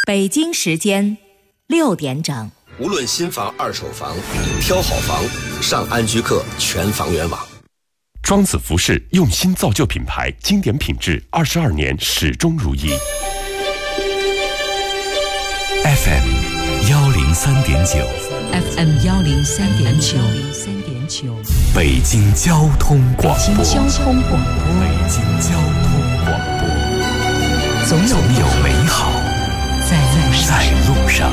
北京时间6点整。 无论新房、二手房，挑好房上安居客全房源网。 庄子服饰用心造就品牌，经典品质，22年始终如一。 FM 103.9 FM 103.9 北京交通广播。 北京交通广播。 北京交通广播。 总有美好在路上。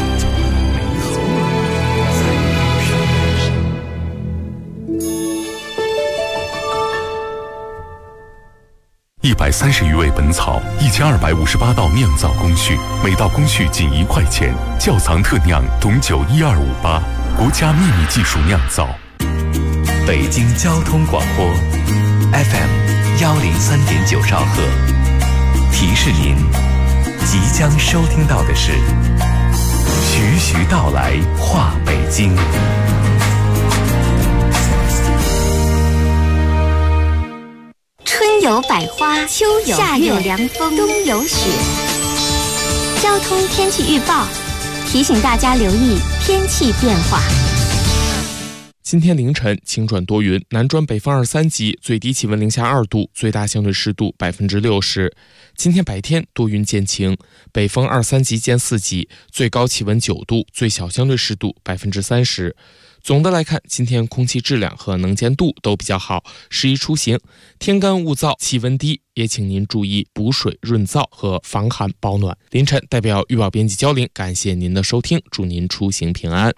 130余味本草，1258道酿造工序，每道工序仅1块钱。窖藏特酿董酒12588，国家秘密技术酿造。北京交通广播 FM 103.9兆赫，提示您，即将收听到的是徐徐道来话北京。 春有百花，秋有夏有凉风，冬有雪。交通天气预报提醒大家留意天气变化。 今天凌晨晴转多云，南转北风2-3级，最低气温零下2度，最大相对湿度60%。今天白天多云见晴，北风2-3级见4级，最高气温9度，最小相对湿度30%。 总的来看，今天空气质量和能见度都比较好，适宜出行。天干物燥，气温低，也请您注意补水润燥和防寒保暖。凌晨代表预报编辑焦玲，感谢您的收听，祝您出行平安。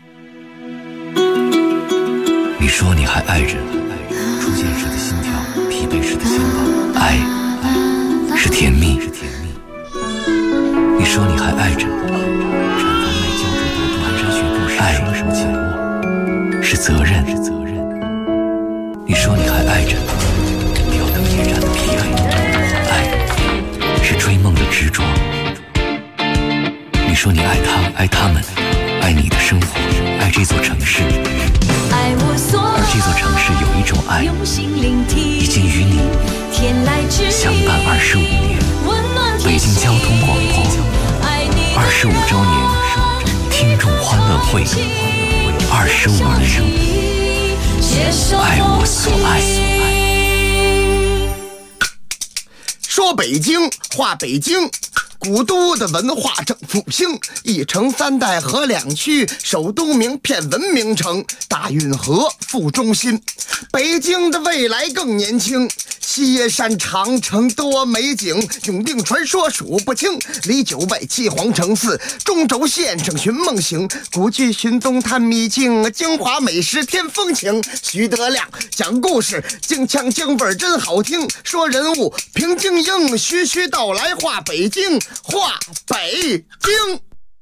你说你还爱着，初见时的心跳，疲惫时的向往，爱是甜蜜。你说你还爱着，产房内胶质毒蹒跚学步时双手紧握。 是责任。你说你还爱着，吊灯夜战的疲惫，爱是追梦的执着。你说你爱他，爱他们，爱你的生活，爱这座城市。而这座城市有一种爱，已经与你相伴25年。北京交通广播25周年听众欢乐会。 25年，爱我所爱。 说北京，话北京，古都的文化正复兴，一城3代合2区，首都名片文明城，大运河副中心。北京的未来更年轻，西山长城多美景，永定传说数不清。离9外7皇城4，中轴线上寻梦行，古剧寻踪探秘境，京华美食添风情。徐德亮讲故事，京腔京味真好听，说人物平京英，徐徐道来话北京，话北京。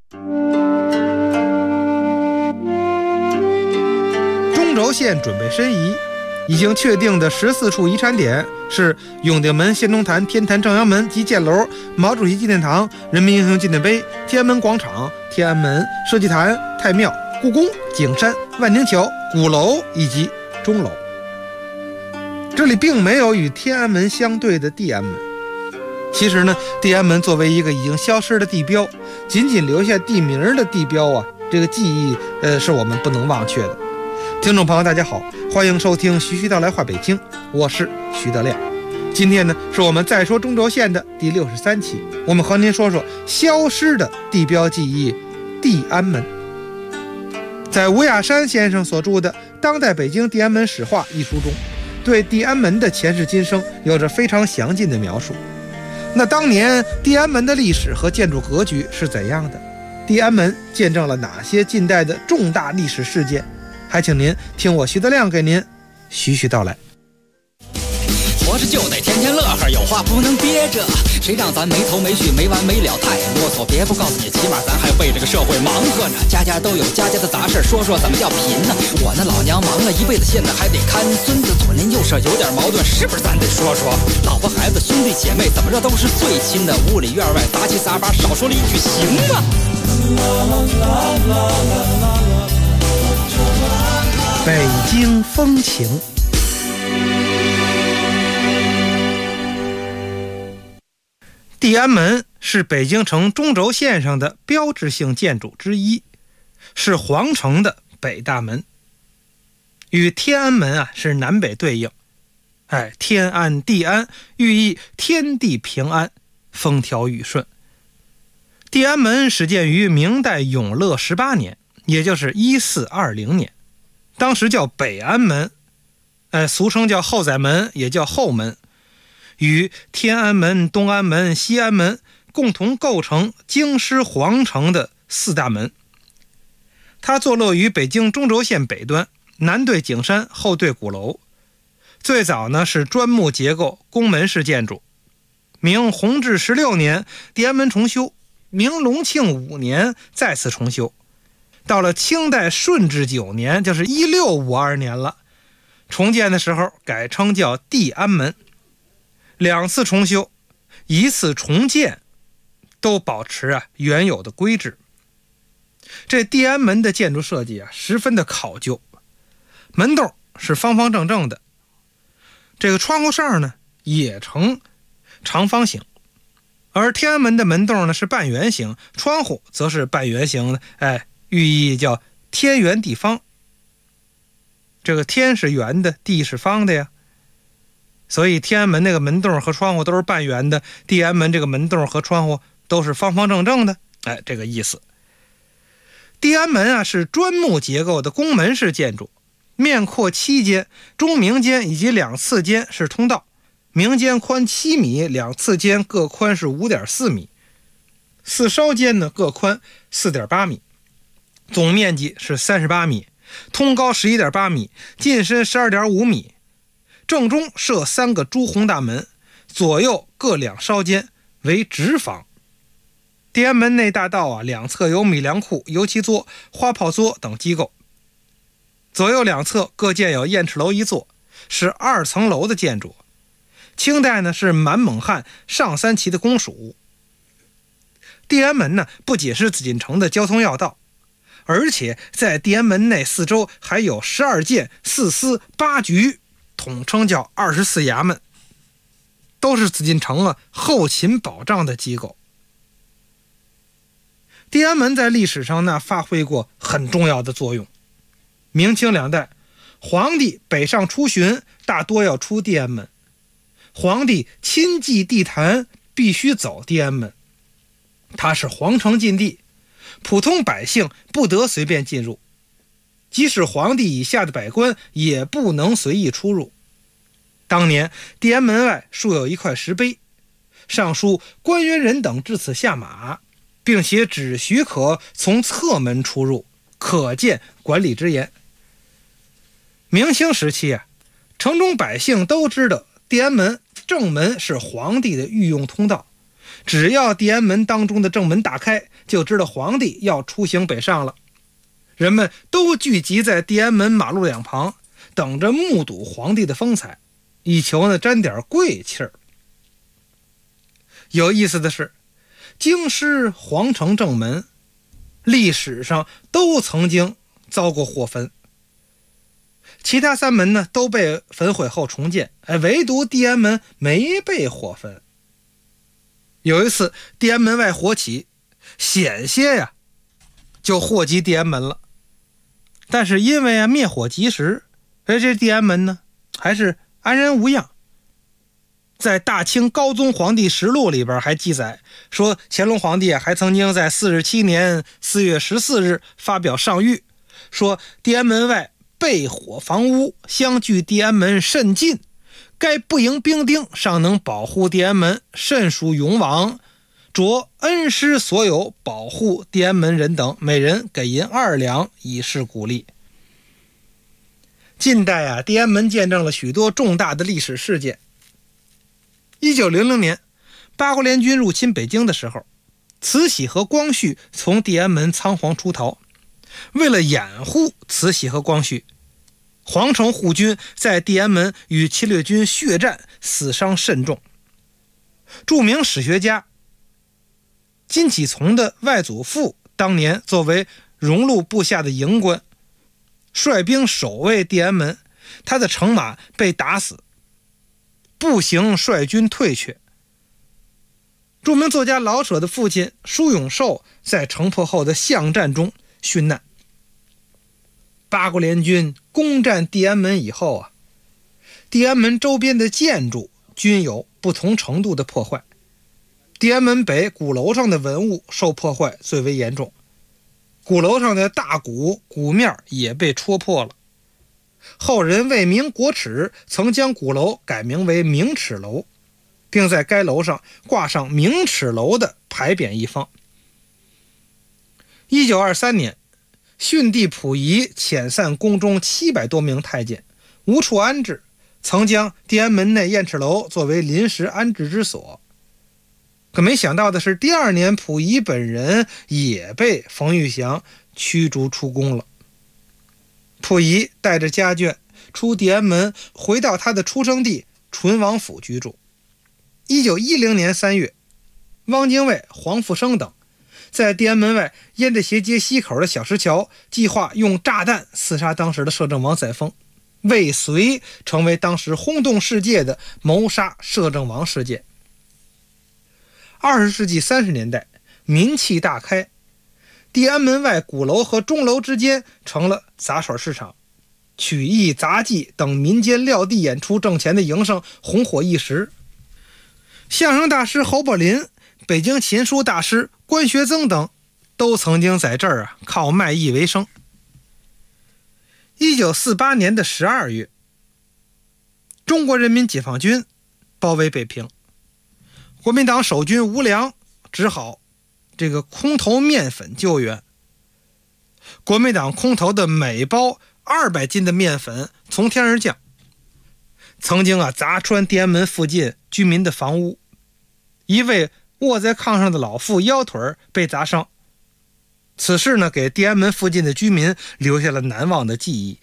中轴线准备申遗，已经确定的14处遗产点是永定门、先农坛、天坛、正阳门及箭楼、毛主席纪念堂、人民英雄纪念碑、天安门广场、天安门、社稷坛、太庙、故宫、景山、万宁桥、鼓楼以及钟楼。这里并没有与天安门相对的地安门。其实呢，地安门作为一个已经消失的地标，仅仅留下地名的地标啊，这个记忆是我们不能忘却的。听众朋友大家好，欢迎收听徐徐道来话北京，我是徐德亮。今天呢是我们再说中轴线的第63期，我们和您说说消失的地标记忆地安门。在吴亚山先生所著的《当代北京地安门史话》一书中，对地安门的前世今生有着非常详尽的描述。那当年地安门的历史和建筑格局是怎样的？地安门见证了哪些近代的重大历史事件？还请您听我徐德亮给您徐徐道来。 活着就得天天乐呵，有话不能憋着，谁让咱没头没绪没完没了太啰嗦。别不告诉你，起码咱还为这个社会忙活呢。家家都有家家的杂事，说说怎么叫贫呢？我那老娘忙了一辈子，现在还得看孙子，左邻右舍有点矛盾，是不是咱得说说？老婆孩子兄弟姐妹怎么着都是最亲的，屋里院外杂七杂八，少说了一句行吗？ 北京风情。地安门是北京城中轴线上的标志性建筑之一，是皇城的北大门，与天安门是南北对应。天安地安，寓意天地平安，风调雨顺。地安门始建于明代永乐18年，也就是1420年，当时叫北安门，俗称叫后宰门，也叫后门，与天安门、东安门、西安门共同构成京师皇城的4大门。它坐落于北京中轴线北端，南对景山，后对鼓楼。最早呢是砖木结构宫门式建筑，明弘治16年地安门重修，明隆庆5年再次重修，到了清代顺治9年，就是1652年了，重建的时候改称叫地安门。2次重修，1次重建，都保持原有的规制。这地安门的建筑设计十分的考究，门洞是方方正正的，这个窗户扇呢也呈长方形，而天安门的门洞呢是半圆形，窗户则是半圆形的，寓意叫天圆地方。这个天是圆的，地是方的呀，所以天安门那个门洞和窗户都是半圆的，地安门这个门洞和窗户都是方方正正的，这个意思。地安门是砖木结构的宫门式建筑，面阔7间，中明间以及2次间是通道，明间宽7米，2次间各宽是 5.4 米，4梢间呢各宽 4.8 米，总面积是38米，通高 11.8 米，进深 12.5 米。正中设3个朱红大门，左右各2梢间为直房。地安门内大道两侧有米粮库、油漆作、花炮作等机构，左右2侧各建有燕翅楼1座，是2层楼的建筑。清代呢是满蒙汉上3旗的公署。地安门呢不仅是紫禁城的交通要道，而且在地安门内四周还有12监、4司、8局，统称叫24衙门，都是紫禁城后勤保障的机构。地安门在历史上呢发挥过很重要的作用。明清2代，皇帝北上出巡，大多要出地安门。皇帝亲祭地坛必须走地安门，它是皇城禁地，普通百姓不得随便进入，即使皇帝以下的百官也不能随意出入。当年地安门外竖有一块石碑，上书关元人等至此下马，并且只许可从侧门出入，可见管理之严。明清时期城中百姓都知道地安门正门是皇帝的御用通道，只要地安门当中的正门打开，就知道皇帝要出行北上了。人们都聚集在地安门马路2旁，等着目睹皇帝的风采，以求沾点贵气儿。有意思的是，京师皇城正门历史上都曾经遭过火焚，其他3门呢都被焚毁后重建，唯独地安门没被火焚。有一次地安门外火起，险些就祸及地安门了，但是因为灭火及时，这地安门呢还是安然无恙。在大清高宗皇帝实录里边还记载说，乾隆皇帝还曾经在47年4月14日发表上谕，说地安门外被火房屋相距地安门甚近，该不营兵丁尚能保护地安门，甚属勇往，着恩师所有保护地安门人等，每人给银2两，以示鼓励。近代地安门见证了许多重大的历史事件。1900年八国联军入侵北京的时候，慈禧和光绪从地安门仓皇出逃，为了掩护慈禧和光绪，皇城护军在地安门与侵略军血战，死伤甚重。著名史学家金启从的外祖父当年作为荣禄部下的营官，率兵守卫地安门，他的乘马被打死，步行率军退却。 著名作家老舍的父亲舒永寿在城破后的巷战中殉难。八国联军攻占地安门以后啊，地安门周边的建筑均有不同程度的破坏。地安门北鼓楼上的文物受破坏最为严重，鼓楼上的大鼓面也被戳破了。后人为明国耻，曾将鼓楼改名为明耻楼，并在该楼上挂上明耻楼的牌匾一方。1923年，逊帝溥仪遣散宫中700多名太监，无处安置，曾将地安门内燕翅楼作为临时安置之所。可没想到的是，第2年溥仪本人也被冯玉祥驱逐出宫了。溥仪带着家眷出地安门，回到他的出生地淳王府居住。1910年3月，汪精卫、黄复生等在地安门外沿着斜街西口的小石桥，计划用炸弹刺杀当时的摄政王载沣，未遂成为当时轰动世界的谋杀摄政王事件。20世纪30年代，民气大开，地安门外鼓楼和钟楼之间成了杂耍市场，曲艺、杂技等民间撂地演出挣钱的营生红火一时。相声大师侯宝林、北京琴书大师关学增等都曾经在这儿靠卖艺为生。1948年的12月，中国人民解放军包围北平，国民党守军吴良只好空投面粉救援。国民党空投的每包200斤的面粉从天而降，曾经砸穿地安门附近居民的房屋，一位卧在炕上的老妇腰腿被砸伤。此事呢，给地安门附近的居民留下了难忘的记忆。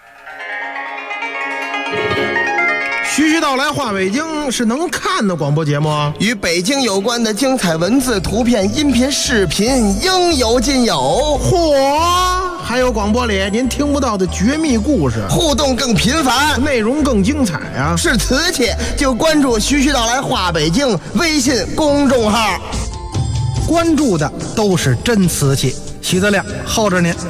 徐徐道来话北京是能看的广播节目啊， 与北京有关的精彩文字、图片、音频、视频应有尽有。 嚯，还有广播里您听不到的绝密故事， 互动更频繁， 内容更精彩啊！ 是瓷器就关注徐徐道来话北京微信公众号， 关注的都是真瓷器。徐德亮候着您。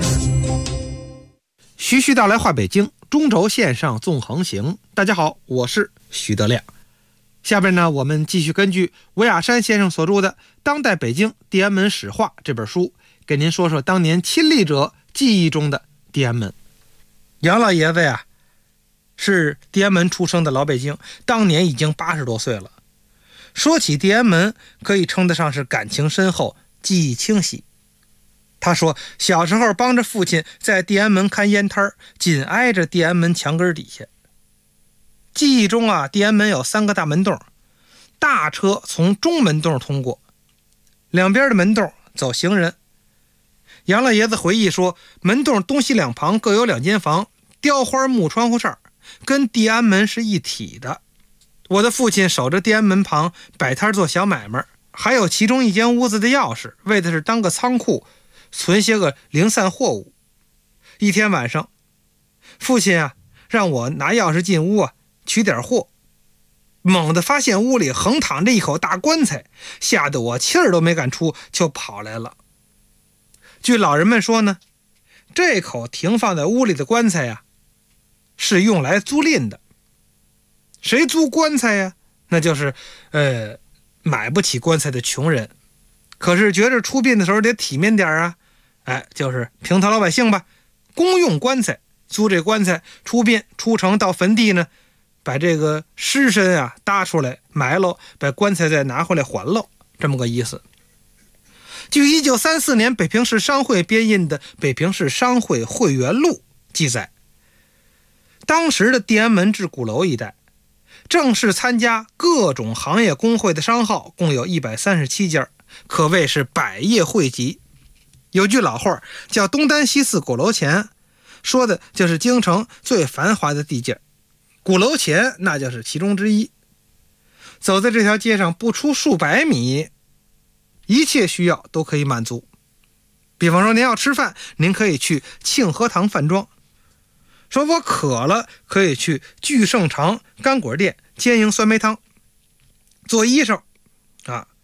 徐徐道来话北京，中轴线上纵横行。大家好，我是徐德亮。下边呢，我们继续根据韦亚山先生所著的《当代北京地安门史话》这本书，给您说说当年亲历者记忆中的地安门。杨老爷子呀，是地安门出生的老北京，当年已经80多岁了。说起地安门，可以称得上是感情深厚，记忆清晰。他说，小时候帮着父亲在地安门看烟摊，紧挨着地安门墙根底下。记忆中地安门有3个大门洞，大车从中门洞通过，两边的门洞走行人。杨老爷子回忆说，门洞东西两旁各有2间房，雕花木窗户扇，跟地安门是一体的。我的父亲守着地安门旁摆摊做小买卖，还有其中一间屋子的钥匙，为的是当个仓库，存些个零散货物。一天晚上，父亲让我拿钥匙进屋取点货，猛地发现屋里横躺着一口大棺材，吓得我气儿都没敢出就跑来了。据老人们说呢，这口停放在屋里的棺材是用来租赁的。谁租棺材那就是买不起棺材的穷人，可是觉着出殡的时候得体面点就是平头老百姓吧，公用棺材，租这棺材出殡出城到坟地呢，把这个尸身搭出来埋喽，把棺材再拿回来还喽，这么个意思。据1934年北平市商会编印的《北平市商会会员录》记载，当时的地安门至鼓楼一带，正式参加各种行业工会的商号共有137家，可谓是百业汇集。有句老话叫东单西四鼓楼前，说的就是京城最繁华的地界，鼓楼前那就是其中之一。走在这条街上不出数百米，一切需要都可以满足。比方说您要吃饭，您可以去庆和堂饭庄，说我渴了可以去聚盛长干果店煎营酸梅汤。做衣裳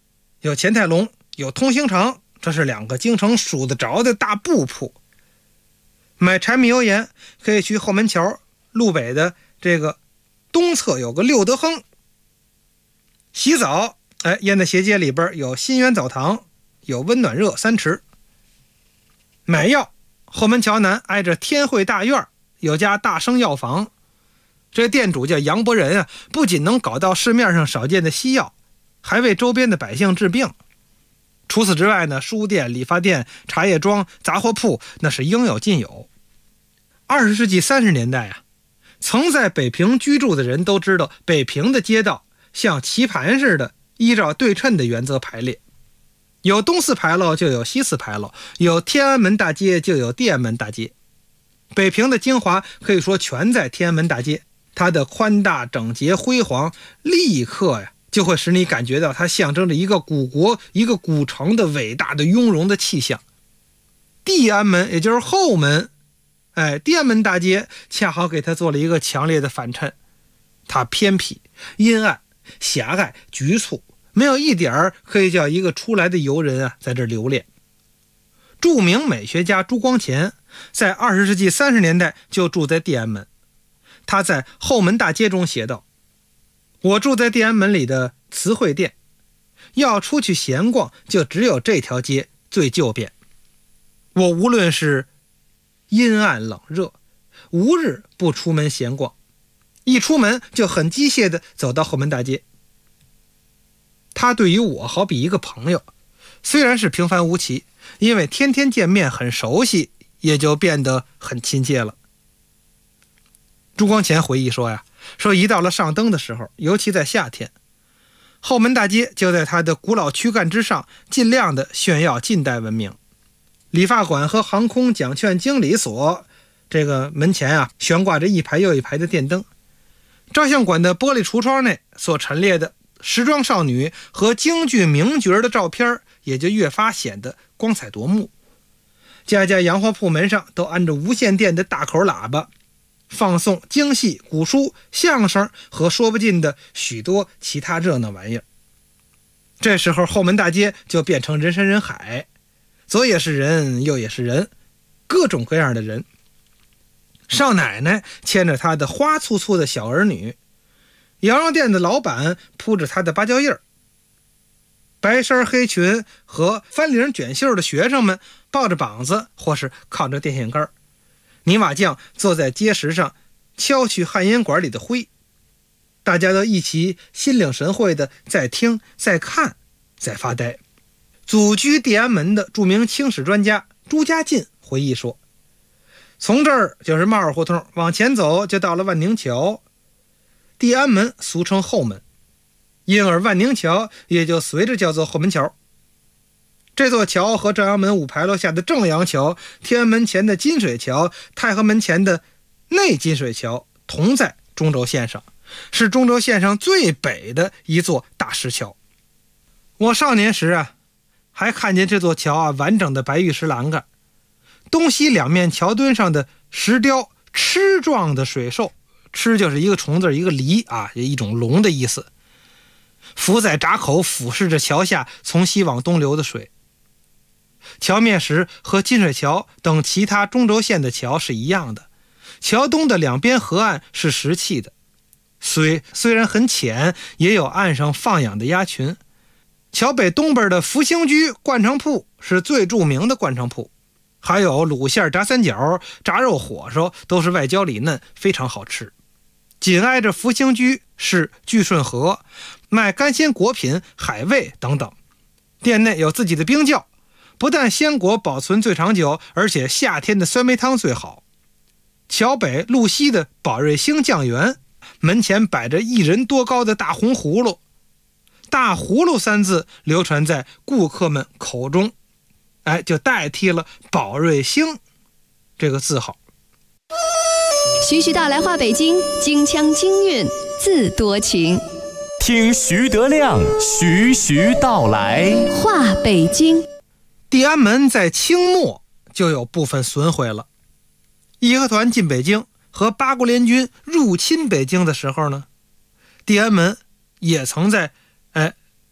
有钱泰隆，有通兴城，这是2个京城数得着的大布铺。买柴米油盐可以去后门桥路北的这个东侧有个六德亨。洗澡，燕子斜街里边有新源澡堂，有温暖热3池。买药，后门桥南挨着天汇大院有家大生药房，这店主叫杨伯仁啊，不仅能搞到市面上少见的西药，还为周边的百姓治病。除此之外呢，书店、理发店、茶叶庄、杂货铺那是应有尽有。20世纪30年代啊，曾在北平居住的人都知道，北平的街道像棋盘似的，依照对称的原则排列，有东四牌楼就有西四牌楼，有天安门大街就有地安门大街。北平的精华可以说全在天安门大街，它的宽大、整洁、辉煌，立刻呀就会使你感觉到它象征着一个古国、一个古城的伟大的雍容的气象。地安门也就是后门，地安门大街恰好给它做了一个强烈的反衬，它偏僻、阴暗、狭隘、局促，没有一点可以叫一个出来的游人啊在这留恋。著名美学家朱光潜在20世纪30年代就住在地安门，他在后门大街中写道：我住在地安门里的慈惠店，要出去闲逛就只有这条街最旧便。我无论是阴暗冷热，无日不出门闲逛，一出门就很机械地走到后门大街。他对于我好比一个朋友，虽然是平凡无奇，因为天天见面很熟悉，也就变得很亲切了。朱光潜回忆说呀，一到了上灯的时候，尤其在夏天，后门大街就在它的古老躯干之上，尽量的炫耀近代文明。理发馆和航空奖券经理所这个门前啊，悬挂着一排又一排的电灯。照相馆的玻璃橱窗内所陈列的时装少女和京剧名角的照片，也就越发显得光彩夺目。家家洋货铺门上都安着无线电的大口喇叭，放送京戏、古书、相声和说不尽的许多其他热闹玩意儿。这时候后门大街就变成人山人海，左也是人，右也是人，各种各样的人。少奶奶牵着她的花簇簇的小儿女，羊肉店的老板铺着他的芭蕉叶儿，白衫黑裙和翻领卷袖的学生们抱着膀子或是靠着电线杆，泥瓦匠坐在街石上敲去旱烟管里的灰，大家都一起心领神会的在听、在看、在发呆。祖居地安门的著名清史专家朱家进回忆说，从这儿就是帽儿胡同，往前走就到了万宁桥。地安门俗称后门，因而万宁桥也就随着叫做后门桥。这座桥和正阳门5牌楼下的正阳桥、天安门前的金水桥、太和门前的内金水桥同在中轴线上，是中轴线上最北的一座大石桥。我少年时啊，还看见这座桥啊完整的白玉石栏杆，东西两面桥墩上的石雕螭状的水兽，螭就是一个虫字一个梨啊，有一种龙的意思，浮在闸口俯视着桥下从西往东流的水。桥面石和金水桥等其他中轴线的桥是一样的，桥东的两边河岸是石砌的，水虽然很浅，也有岸上放养的鸭群。桥北东边的福兴居灌肠铺是最著名的灌肠铺，还有卤馅炸三角、炸肉火烧，都是外焦里嫩，非常好吃。紧挨着福兴居是聚顺河，卖干鲜果品、海味等等。店内有自己的冰窖，不但鲜果保存最长久，而且夏天的酸梅汤最好。桥北路西的宝瑞兴酱园，门前摆着1人多高的大红葫芦，大葫芦3字流传在顾客们口中，就代替了宝瑞兴这个字号。 徐徐道来话北京，京腔京韵自多情。 听徐德亮徐徐道来话北京。 地安门在清末就有部分损毁了。义和团进北京和八国联军入侵北京的时候呢，地安门也曾在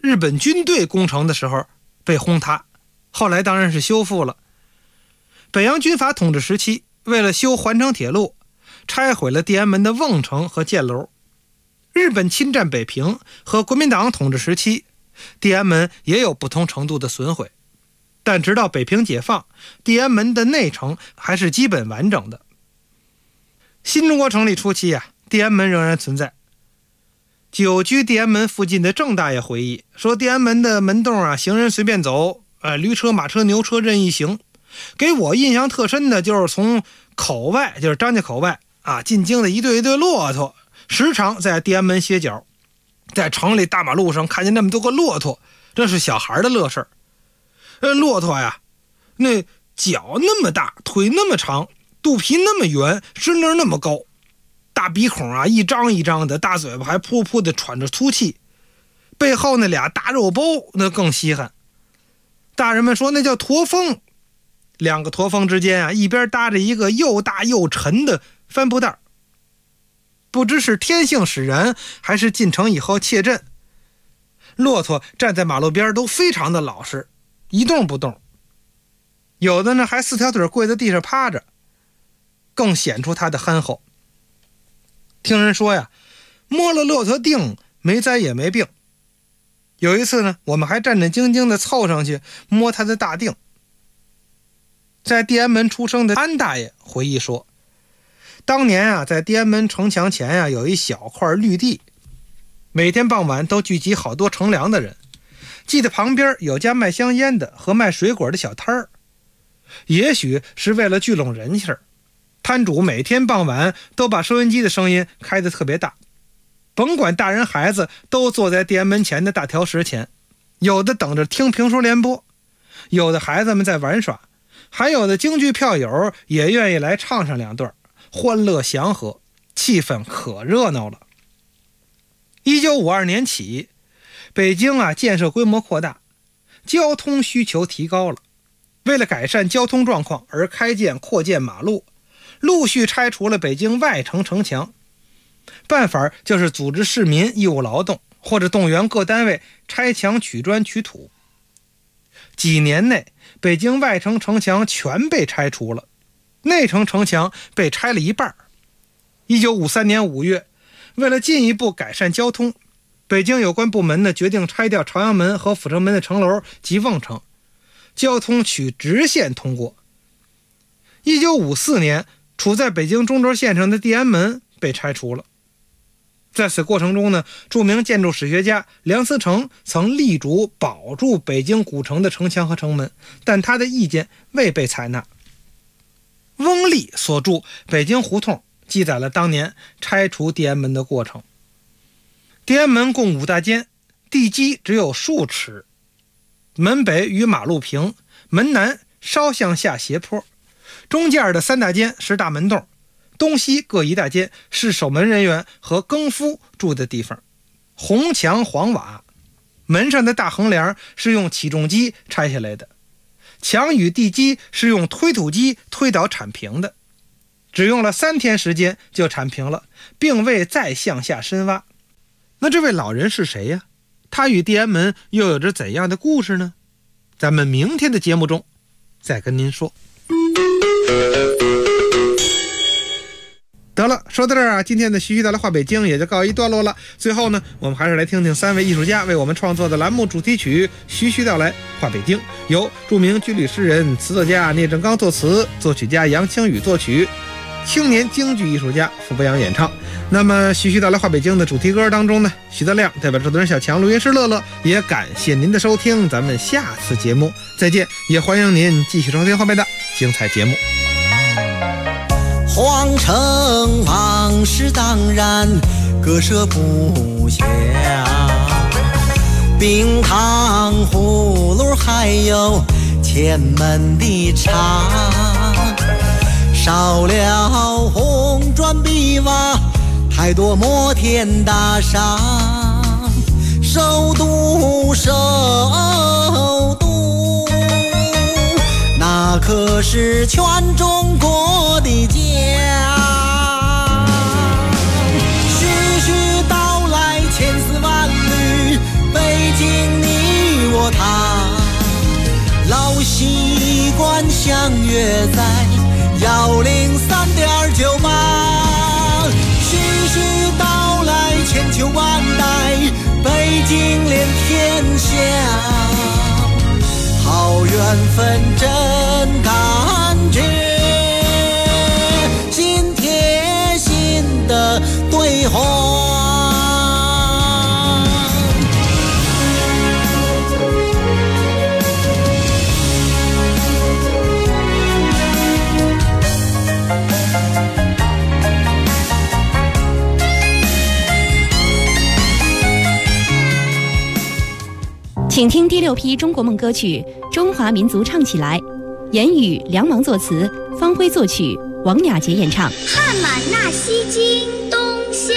日本军队攻城的时候被轰塌，后来当然是修复了。北洋军阀统治时期，为了修环城铁路，拆毁了地安门的瓮城和箭楼。日本侵占北平和国民党统治时期，地安门也有不同程度的损毁，但直到北平解放，地安门的内城还是基本完整的。新中国成立初期地安门仍然存在。久居地安门附近的郑大爷回忆说，地安门的门洞行人随便走，驴车、马车、牛车任意行。给我印象特深的就是从口外，就是张家口外进京的一对骆驼，时常在地安门歇脚。在城里大马路上看见那么多个骆驼，这是小孩的乐事儿。骆驼那脚那么大，腿那么长，肚皮那么圆，身子那么高，大鼻孔一张一张的，大嘴巴还噗噗的喘着粗气，背后那俩大肉包那更稀罕。大人们说那叫驼峰，两个驼峰之间一边搭着一个又大又沉的帆布袋。不知是天性使然，还是进城以后怯阵，骆驼站在马路边都非常的老实，一动不动。有的呢还四条腿跪在地上趴着，更显出它的憨厚。听人说摸了骆驼腚，没灾也没病。有一次呢，我们还战战兢兢地凑上去摸它的大腚。在地安门出生的安大爷回忆说，当年在地安门城墙前有一小块绿地，每天傍晚都聚集好多乘凉的人。记得旁边有家卖香烟的和卖水果的小摊儿，也许是为了聚拢人气儿，摊主每天傍晚都把收音机的声音开得特别大，甭管大人孩子都坐在地安门前的大条石前，有的等着听评书联播，有的孩子们在玩耍，还有的京剧票友也愿意来唱上两段，欢乐祥和，气氛可热闹了。1952年起，北京建设规模扩大，交通需求提高了。为了改善交通状况而开建扩建马路，陆续拆除了北京外城城墙。办法就是组织市民义务劳动，或者动员各单位拆墙取砖取土。几年内，北京外城城墙全被拆除了，内城城墙被拆了一半。1953年5月，为了进一步改善交通，北京有关部门呢决定拆掉朝阳门和阜成门的城楼及瓮城，交通取直线通过。1954年，处在北京中轴线上的地安门被拆除了。在此过程中呢，著名建筑史学家梁思成曾力主保住北京古城的城墙和城门，但他的意见未被采纳。翁立所著《北京胡同》记载了当年拆除地安门的过程。地安门共5大间，地基只有数尺，门北与马路平，门南稍向下斜坡，中间的3大间是大门洞，东西各1大间是守门人员和更夫住的地方，红墙黄瓦，门上的大横梁是用起重机拆下来的，墙与地基是用推土机推倒铲平的，只用了3天时间就铲平了，并未再向下深挖。那这位老人是谁呀？他与地安门又有着怎样的故事呢？咱们明天的节目中再跟您说。得了，说到这儿今天的徐徐道来话北京也就告一段落了。最后呢，我们还是来听听3位艺术家为我们创作的栏目主题曲《徐徐道来话北京》，由著名军旅诗人、词作家聂正刚作词，作曲家杨清宇作曲，青年京剧艺术家傅博阳演唱。那么徐徐道来话北京的主题歌当中呢，徐德亮代表制作人小强、录音师乐乐，也感谢您的收听，咱们下次节目再见，也欢迎您继续收听后面的精彩节目。 皇城往事当然割舍不下，冰糖葫芦还有前门的茶，少了红砖碧瓦，太多摩天大厦，首都那可是全中国的家。徐徐道来千丝万缕，北京相约在103.98，徐徐道来千秋万代，北京连天下，好缘分真感觉，心贴心的对话。 请听第6批中国梦歌曲《中华民族唱起来》，言语梁芒作词，方辉作曲，王雅洁演唱。 汉满纳西京东乡，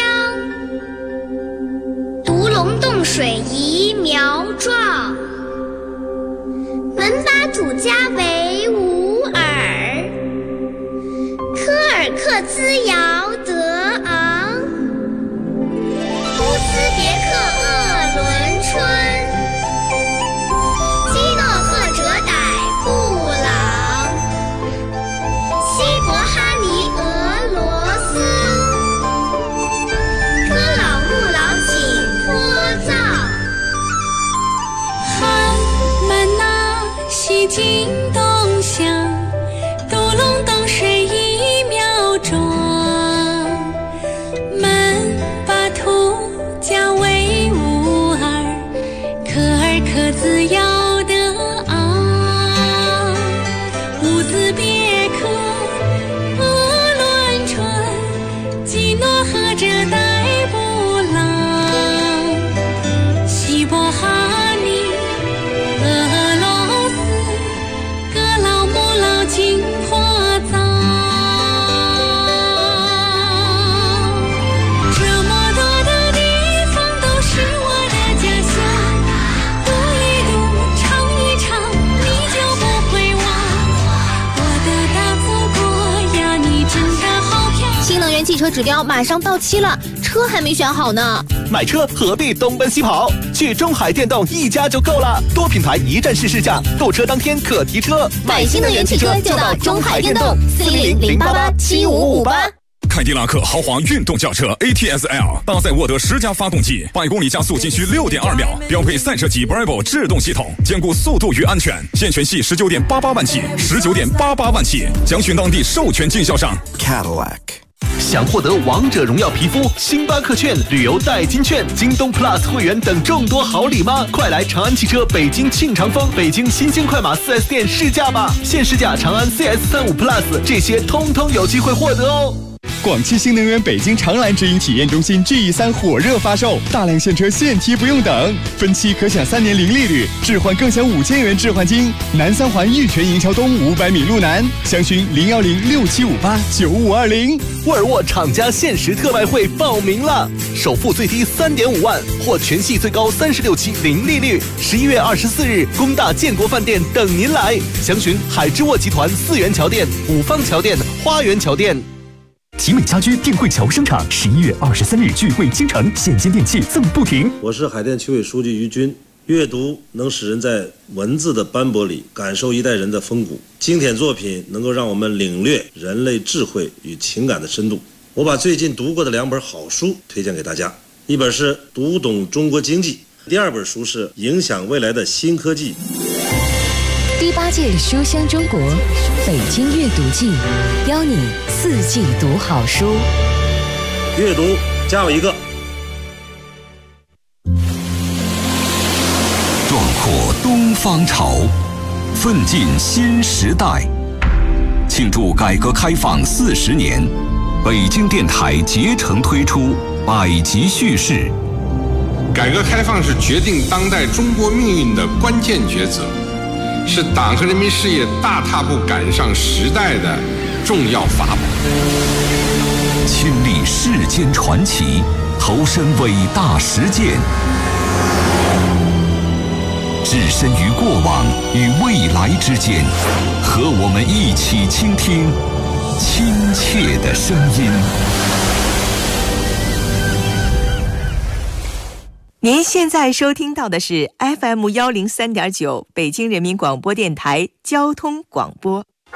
独龙洞水移苗壮，门巴土家为吾尔，科尔克孜尧德昂，乌兹别克鄂伦春， 西京东乡，独龙洞水移苗壮，门巴土家为吾尔，科尔克孜尧德昂，乌兹别克鄂伦春，基诺赫哲代布朗，希伯哈尼金坡藏，这么多的地方都是我的家乡，读一读，唱一唱，你就不会忘。我的大祖国呀，你真的好漂亮。 新能源汽车指标马上到期了，车还没选好呢。 买车何必东奔西跑？去中海电动一家就够了，多品牌一站式试驾，购车当天可提车。 买新能源汽车就到中海电动，400-088-7558。 凯迪拉克豪华运动轿车 ATS-L 搭载沃德10加发动机，100公里加速仅需6.2秒，标配赛车级 Bravo 制动系统，兼顾速度与安全。现权系19.88万起，19.88万起，详询当地授权经销商 Cadillac。想获得王者荣耀皮肤、星巴克券、旅游代金券、京东 Plus 会员等众多好礼吗？快来长安汽车北京庆长丰、北京新兴快马 4S 店试驾吧！现试驾长安 CS35 Plus， 这些通通有机会获得哦。 广汽新能源北京长蓝直营体验中心 GE3 火热发售，大量现车现提不用等，分期可享3年零利率，置换更享5000元置换金。南三环玉泉营桥东500米路南，详询01067589520。 沃尔沃厂家限时特卖会报名了，首付最低3.5万，或全系最高36期零利率。11月24日，工大建国饭店等您来，详询海之沃集团4元桥店、五方桥店、花园桥店。 奇美家居定慧桥商场11月23日聚会倾城，现金电器赠不停。 我是海淀区委书记于军。阅读能使人在文字的斑驳里感受一代人的风骨，经典作品能够让我们领略人类智慧与情感的深度。我把最近读过的2本好书推荐给大家，一本是《读懂中国经济》，第2本书是《影响未来的新科技》。 第8届书香中国北京阅读季，邀你4季读好书。 阅读加我一个。 壮阔东方潮，奋进新时代。庆祝改革开放40年，北京电台竭诚推出百集叙事。 改革开放是决定当代中国命运的关键抉择，是党和人民事业大踏步赶上时代的重要法宝。 亲历世间传奇，投身伟大实践，置身于过往与未来之间，和我们一起倾听亲切的声音。 您现在收听到的是 FM103.9 北京人民广播电台交通广播。